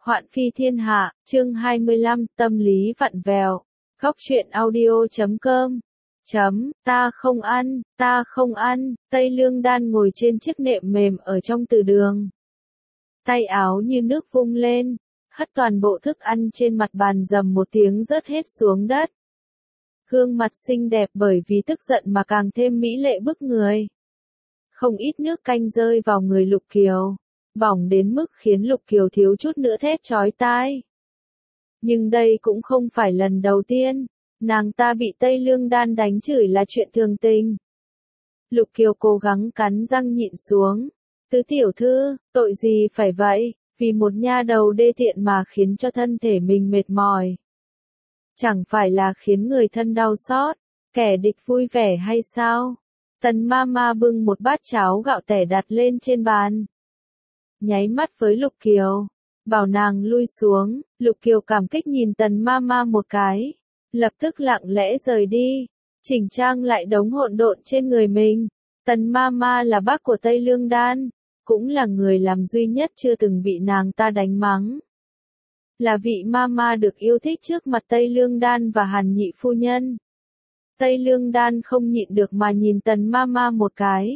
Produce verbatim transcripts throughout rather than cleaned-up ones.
Hoạn phi thiên hạ, chương hai mươi lăm, tâm lý vặn vẹo. Góc truyện audio chấm com. Chấm, ta không ăn, ta không ăn, Tây Lương Đan ngồi trên chiếc nệm mềm ở trong từ đường. Tay áo như nước vung lên, hất toàn bộ thức ăn trên mặt bàn dầm một tiếng rớt hết xuống đất. Gương mặt xinh đẹp bởi vì tức giận mà càng thêm mỹ lệ bức người. Không ít nước canh rơi vào người Lục Kiều, bỏng đến mức khiến Lục Kiều thiếu chút nữa thét chói tai. Nhưng đây cũng không phải lần đầu tiên, nàng ta bị Tây Lương Đan đánh chửi là chuyện thường tình. Lục Kiều cố gắng cắn răng nhịn xuống. Tứ tiểu thư, tội gì phải vậy, vì một nha đầu đê tiện mà khiến cho thân thể mình mệt mỏi. Chẳng phải là khiến người thân đau xót, kẻ địch vui vẻ hay sao? Tần Mama bưng một bát cháo gạo tẻ đặt lên trên bàn. Nháy mắt với Lục Kiều, bảo nàng lui xuống. Lục Kiều cảm kích nhìn Tần Mama một cái, lập tức lặng lẽ rời đi, chỉnh trang lại đống hỗn độn trên người mình. Tần Mama là bác của Tây Lương Đan, cũng là người làm duy nhất chưa từng bị nàng ta đánh mắng. Là vị Mama được yêu thích trước mặt Tây Lương Đan và Hàn Nhị phu nhân. Tây Lương Đan không nhịn được mà nhìn Tần Mama một cái.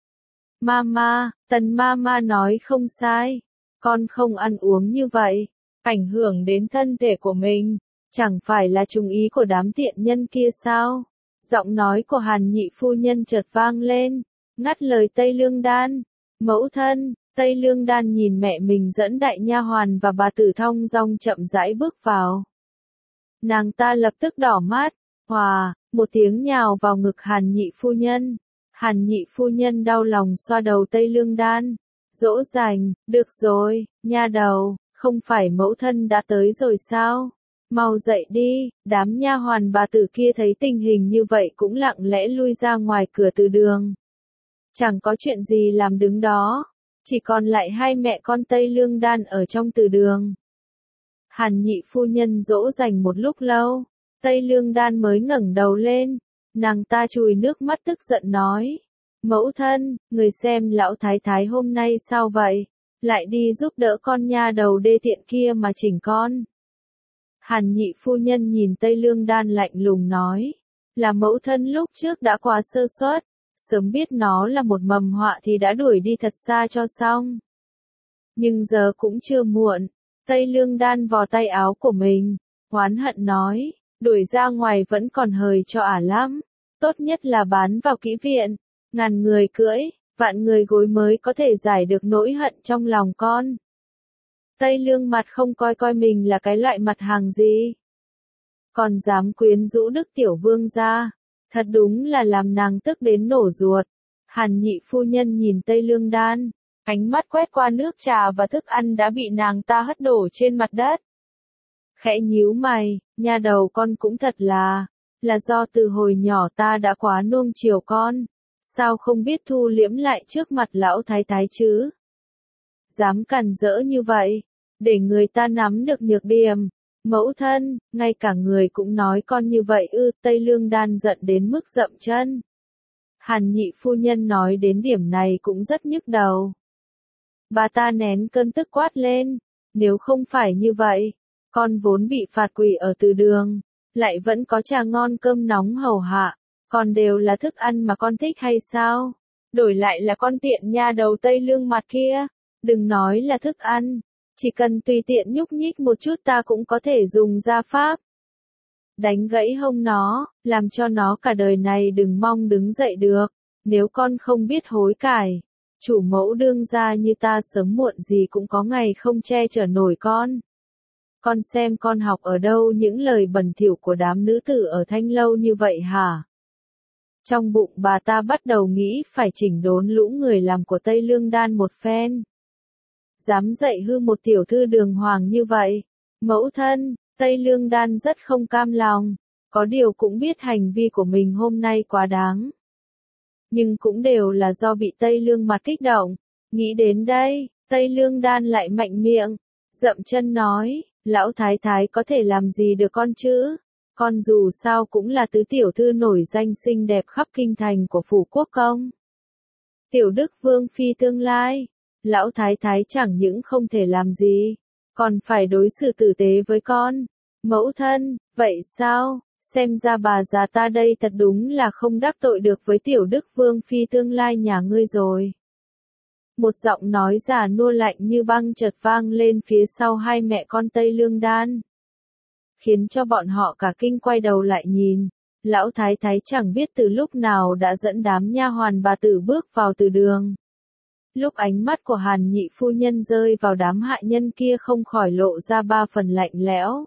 Mama, Tần Mama nói không sai, con không ăn uống như vậy, ảnh hưởng đến thân thể của mình, chẳng phải là trùng ý của đám tiện nhân kia sao? Giọng nói của Hàn Nhị phu nhân chợt vang lên, ngắt lời Tây Lương Đan. Mẫu thân. Tây Lương Đan nhìn mẹ mình dẫn đại nha hoàn và bà tử thong dong chậm rãi bước vào. Nàng ta lập tức đỏ mắt, hòa, một tiếng nhào vào ngực Hàn Nhị phu nhân. Hàn Nhị phu nhân đau lòng xoa đầu Tây Lương Đan, dỗ dành, được rồi, nha đầu, không phải mẫu thân đã tới rồi sao? Mau dậy đi. Đám nha hoàn bà tử kia thấy tình hình như vậy cũng lặng lẽ lui ra ngoài cửa từ đường. Chẳng có chuyện gì làm đứng đó, chỉ còn lại hai mẹ con Tây Lương Đan ở trong từ đường. Hàn Nhị phu nhân dỗ dành một lúc lâu, Tây Lương Đan mới ngẩng đầu lên, nàng ta chùi nước mắt tức giận nói: Mẫu thân, người xem lão thái thái hôm nay sao vậy, lại đi giúp đỡ con nha đầu đê tiện kia mà chỉnh con. Hàn Nhị phu nhân nhìn Tây Lương Đan lạnh lùng nói: Là mẫu thân lúc trước đã quá sơ suất, sớm biết nó là một mầm họa thì đã đuổi đi thật xa cho xong. Nhưng giờ cũng chưa muộn. Tây Lương Đan vò tay áo của mình, oán hận nói: Đuổi ra ngoài vẫn còn hời cho ả lắm, tốt nhất là bán vào kỹ viện, ngàn người cưỡi, vạn người gối mới có thể giải được nỗi hận trong lòng con. Tây Lương mặt không coi coi mình là cái loại mặt hàng gì, còn dám quyến rũ Đức tiểu vương gia, thật đúng là làm nàng tức đến nổ ruột. Hàn Nhị phu nhân nhìn Tây Lương Đan, ánh mắt quét qua nước trà và thức ăn đã bị nàng ta hất đổ trên mặt đất. Khẽ nhíu mày, nha đầu con cũng thật là, là do từ hồi nhỏ ta đã quá nuông chiều con, sao không biết thu liễm lại trước mặt lão thái thái chứ? Dám càn rỡ như vậy, để người ta nắm được nhược điểm. Mẫu thân, ngay cả người cũng nói con như vậy ư? Tây Lương Đan giận đến mức dậm chân. Hàn Nhị phu nhân nói đến điểm này cũng rất nhức đầu. Bà ta nén cơn tức quát lên: Nếu không phải như vậy, con vốn bị phạt quỳ ở từ đường, lại vẫn có trà ngon cơm nóng hầu hạ, còn đều là thức ăn mà con thích hay sao? Đổi lại là con tiện nha đầu Tây Lương mặt kia, đừng nói là thức ăn, chỉ cần tùy tiện nhúc nhích một chút ta cũng có thể dùng gia pháp đánh gãy hông nó, làm cho nó cả đời này đừng mong đứng dậy được. Nếu con không biết hối cải, chủ mẫu đương gia như ta sớm muộn gì cũng có ngày không che chở nổi con. Con xem con học ở đâu những lời bẩn thỉu của đám nữ tử ở Thanh Lâu như vậy hả? Trong bụng bà ta bắt đầu nghĩ phải chỉnh đốn lũ người làm của Tây Lương Đan một phen. Dám dạy hư một tiểu thư đường hoàng như vậy. Mẫu thân. Tây Lương Đan rất không cam lòng, có điều cũng biết hành vi của mình hôm nay quá đáng. Nhưng cũng đều là do bị Tây Lương mặt kích động. Nghĩ đến đây, Tây Lương Đan lại mạnh miệng, dậm chân nói: Lão thái thái có thể làm gì được con chứ? Con dù sao cũng là tứ tiểu thư nổi danh xinh đẹp khắp kinh thành của phủ quốc công. Tiểu Đức Vương phi tương lai, lão thái thái chẳng những không thể làm gì, còn phải đối xử tử tế với con. Mẫu thân, vậy sao? Xem ra bà già ta đây thật đúng là không đắc tội được với tiểu đức vương phi tương lai nhà ngươi rồi. Một giọng nói già nua lạnh như băng chợt vang lên phía sau hai mẹ con Tây Lương Đan, khiến cho bọn họ cả kinh quay đầu lại nhìn. Lão thái thái chẳng biết từ lúc nào đã dẫn đám nha hoàn bà tử bước vào từ đường. Lúc ánh mắt của Hàn nhị phu nhân rơi vào đám hạ nhân kia không khỏi lộ ra ba phần lạnh lẽo.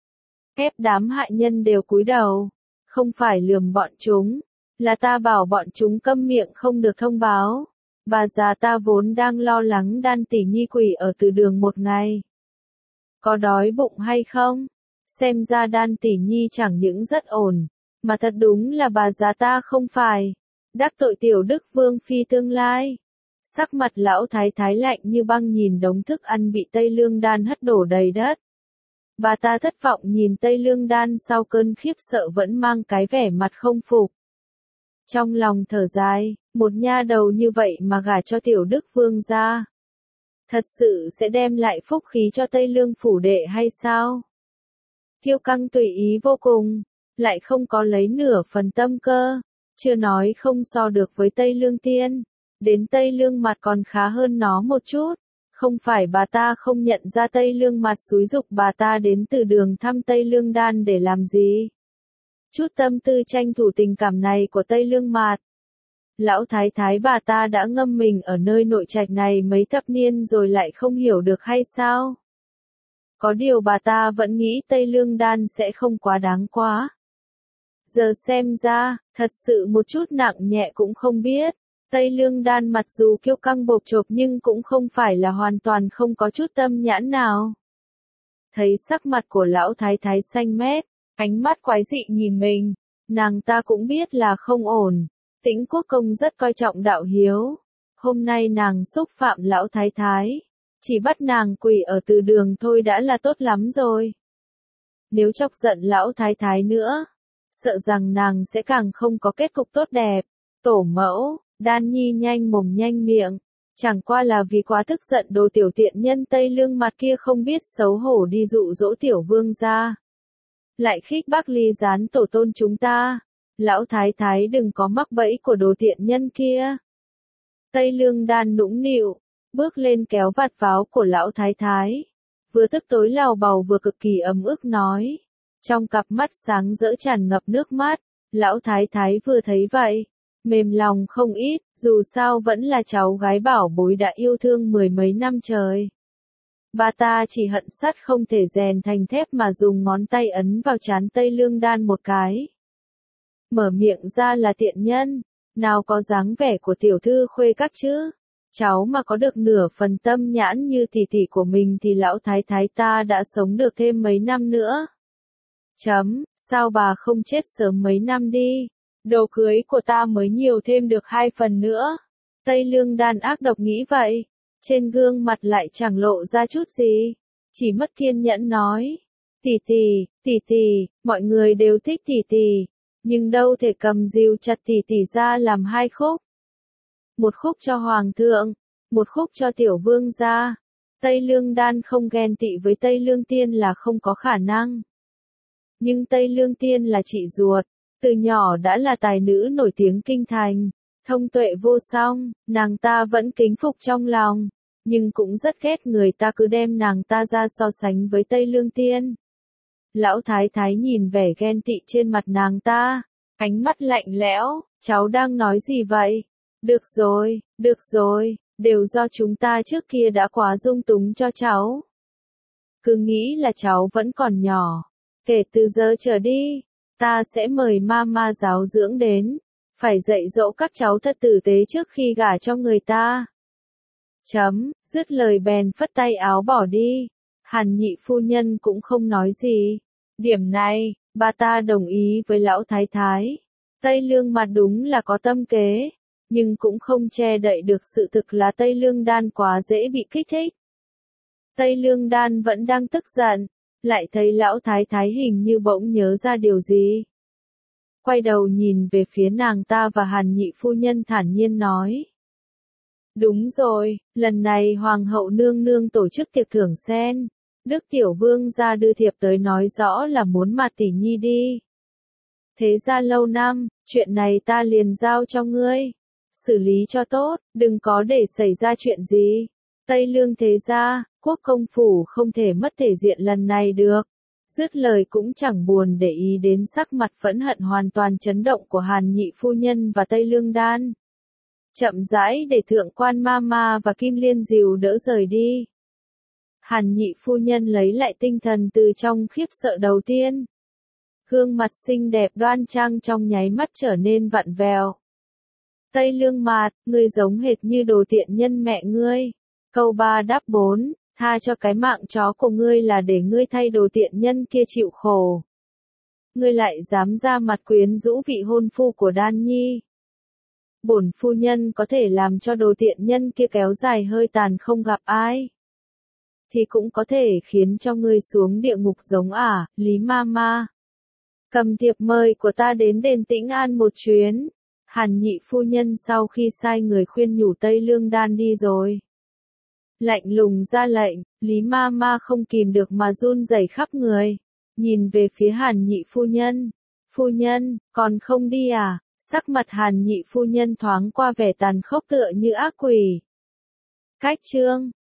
Ép đám hạ nhân đều cúi đầu. Không phải lườm bọn chúng, là ta bảo bọn chúng câm miệng không được thông báo. Bà già ta vốn đang lo lắng Đan tỷ nhi quỷ ở từ đường một ngày. Có đói bụng hay không? Xem ra Đan tỷ nhi chẳng những rất ổn, mà thật đúng là bà già ta không phải đắc tội tiểu đức vương phi tương lai. Sắc mặt lão thái thái lạnh như băng nhìn đống thức ăn bị Tây Lương Đan hất đổ đầy đất. Bà ta thất vọng nhìn Tây Lương Đan sau cơn khiếp sợ vẫn mang cái vẻ mặt không phục. Trong lòng thở dài, một nha đầu như vậy mà gả cho tiểu đức vương gia, thật sự sẽ đem lại phúc khí cho Tây Lương phủ đệ hay sao? Kiêu căng tùy ý vô cùng, lại không có lấy nửa phần tâm cơ, chưa nói không so được với Tây Lương Tiên, đến Tây Lương Mặt còn khá hơn nó một chút. Không phải bà ta không nhận ra Tây Lương Mặt xúi giục bà ta đến từ đường thăm Tây Lương Đan để làm gì. Chút tâm tư tranh thủ tình cảm này của Tây Lương Mặt, lão thái thái bà ta đã ngâm mình ở nơi nội trạch này mấy thập niên rồi lại không hiểu được hay sao? Có điều bà ta vẫn nghĩ Tây Lương Đan sẽ không quá đáng quá. Giờ xem ra, thật sự một chút nặng nhẹ cũng không biết. Tây Lương Đan mặc dù kiêu căng bộp chộp nhưng cũng không phải là hoàn toàn không có chút tâm nhãn nào. Thấy sắc mặt của lão thái thái xanh mét, ánh mắt quái dị nhìn mình, nàng ta cũng biết là không ổn. Tĩnh Quốc Công rất coi trọng đạo hiếu. Hôm nay nàng xúc phạm lão thái thái, chỉ bắt nàng quỳ ở từ đường thôi đã là tốt lắm rồi. Nếu chọc giận lão thái thái nữa, sợ rằng nàng sẽ càng không có kết cục tốt đẹp. Tổ mẫu, Đan Nhi nhanh mồm nhanh miệng, chẳng qua là vì quá tức giận đồ tiểu tiện nhân Tây Lương Mặt kia không biết xấu hổ đi dụ dỗ tiểu vương gia. Lại khích bác ly gián tổ tôn chúng ta. Lão thái thái đừng có mắc bẫy của đồ tiện nhân kia. Tây Lương Đan nũng nịu, bước lên kéo vạt váo của lão thái thái. Vừa tức tối lào bầu vừa cực kỳ ấm ức nói. Trong cặp mắt sáng rỡ tràn ngập nước mắt, lão thái thái vừa thấy vậy, mềm lòng không ít, dù sao vẫn là cháu gái bảo bối đã yêu thương mười mấy năm trời. Bà ta chỉ hận sắt không thể rèn thành thép mà dùng ngón tay ấn vào trán Tây Lương Đan một cái. Mở miệng ra là tiện nhân, nào có dáng vẻ của tiểu thư khuê các chứ. Cháu mà có được nửa phần tâm nhãn như tỷ tỷ của mình thì lão thái thái ta đã sống được thêm mấy năm nữa. Chấm, sao bà không chết sớm mấy năm đi, đồ cưới của ta mới nhiều thêm được hai phần nữa. Tây Lương Đan ác độc nghĩ vậy, trên gương mặt lại chẳng lộ ra chút gì, chỉ mất kiên nhẫn nói. Tỷ tỷ, tỷ tỷ, mọi người đều thích tỷ tỷ, nhưng đâu thể cầm dìu chặt tỷ tỷ ra làm hai khúc. Một khúc cho hoàng thượng, một khúc cho tiểu vương gia. Tây Lương Đan không ghen tị với Tây Lương Tiên là không có khả năng. Nhưng Tây Lương Tiên là chị ruột, từ nhỏ đã là tài nữ nổi tiếng kinh thành, thông tuệ vô song, nàng ta vẫn kính phục trong lòng, nhưng cũng rất ghét người ta cứ đem nàng ta ra so sánh với Tây Lương Tiên. Lão thái thái nhìn vẻ ghen tị trên mặt nàng ta, ánh mắt lạnh lẽo, cháu đang nói gì vậy? Được rồi, được rồi, đều do chúng ta trước kia đã quá dung túng cho cháu. Cứ nghĩ là cháu vẫn còn nhỏ, kể từ giờ trở đi, ta sẽ mời mama giáo dưỡng đến, phải dạy dỗ các cháu thật tử tế trước khi gả cho người ta. Chấm, dứt lời bèn phất tay áo bỏ đi. Hàn nhị phu nhân cũng không nói gì. Điểm này, bà ta đồng ý với lão thái thái. Tây Lương Mặt đúng là có tâm kế, nhưng cũng không che đậy được sự thực là Tây Lương Đan quá dễ bị kích thích. Tây Lương Đan vẫn đang tức giận, lại thấy lão thái thái hình như bỗng nhớ ra điều gì. Quay đầu nhìn về phía nàng ta và Hàn nhị phu nhân thản nhiên nói. Đúng rồi, lần này Hoàng hậu nương nương tổ chức tiệc thưởng sen, Đức Tiểu Vương ra đưa thiệp tới nói rõ là muốn mà tỷ nhi đi. Thế ra lâu năm, chuyện này ta liền giao cho ngươi. Xử lý cho tốt, đừng có để xảy ra chuyện gì. Tây Lương thế ra, quốc công phủ không thể mất thể diện lần này được. Dứt lời cũng chẳng buồn để ý đến sắc mặt phẫn hận hoàn toàn chấn động của Hàn Nhị phu nhân và Tây Lương Đan. Chậm rãi để thượng quan Mama và Kim Liên dìu đỡ rời đi. Hàn Nhị phu nhân lấy lại tinh thần từ trong khiếp sợ đầu tiên. Gương mặt xinh đẹp đoan trang trong nháy mắt trở nên vặn vẹo. Tây Lương Mạt, ngươi giống hệt như đồ tiện nhân mẹ ngươi. Câu ba đáp bốn, tha cho cái mạng chó của ngươi là để ngươi thay đồ tiện nhân kia chịu khổ. Ngươi lại dám ra mặt quyến rũ vị hôn phu của Đan Nhi. Bổn phu nhân có thể làm cho đồ tiện nhân kia kéo dài hơi tàn không gặp ai. Thì cũng có thể khiến cho ngươi xuống địa ngục giống ả, Lý Mama. Cầm thiệp mời của ta đến đền Tĩnh An một chuyến. Hàn Nhị phu nhân sau khi sai người khuyên nhủ Tây Lương Đan đi rồi. Lạnh lùng ra lệnh, Lý Mama không kìm được mà run rẩy khắp người. Nhìn về phía Hàn Nhị phu nhân. Phu nhân, còn không đi à? Sắc mặt Hàn Nhị phu nhân thoáng qua vẻ tàn khốc tựa như ác quỷ. Cách chương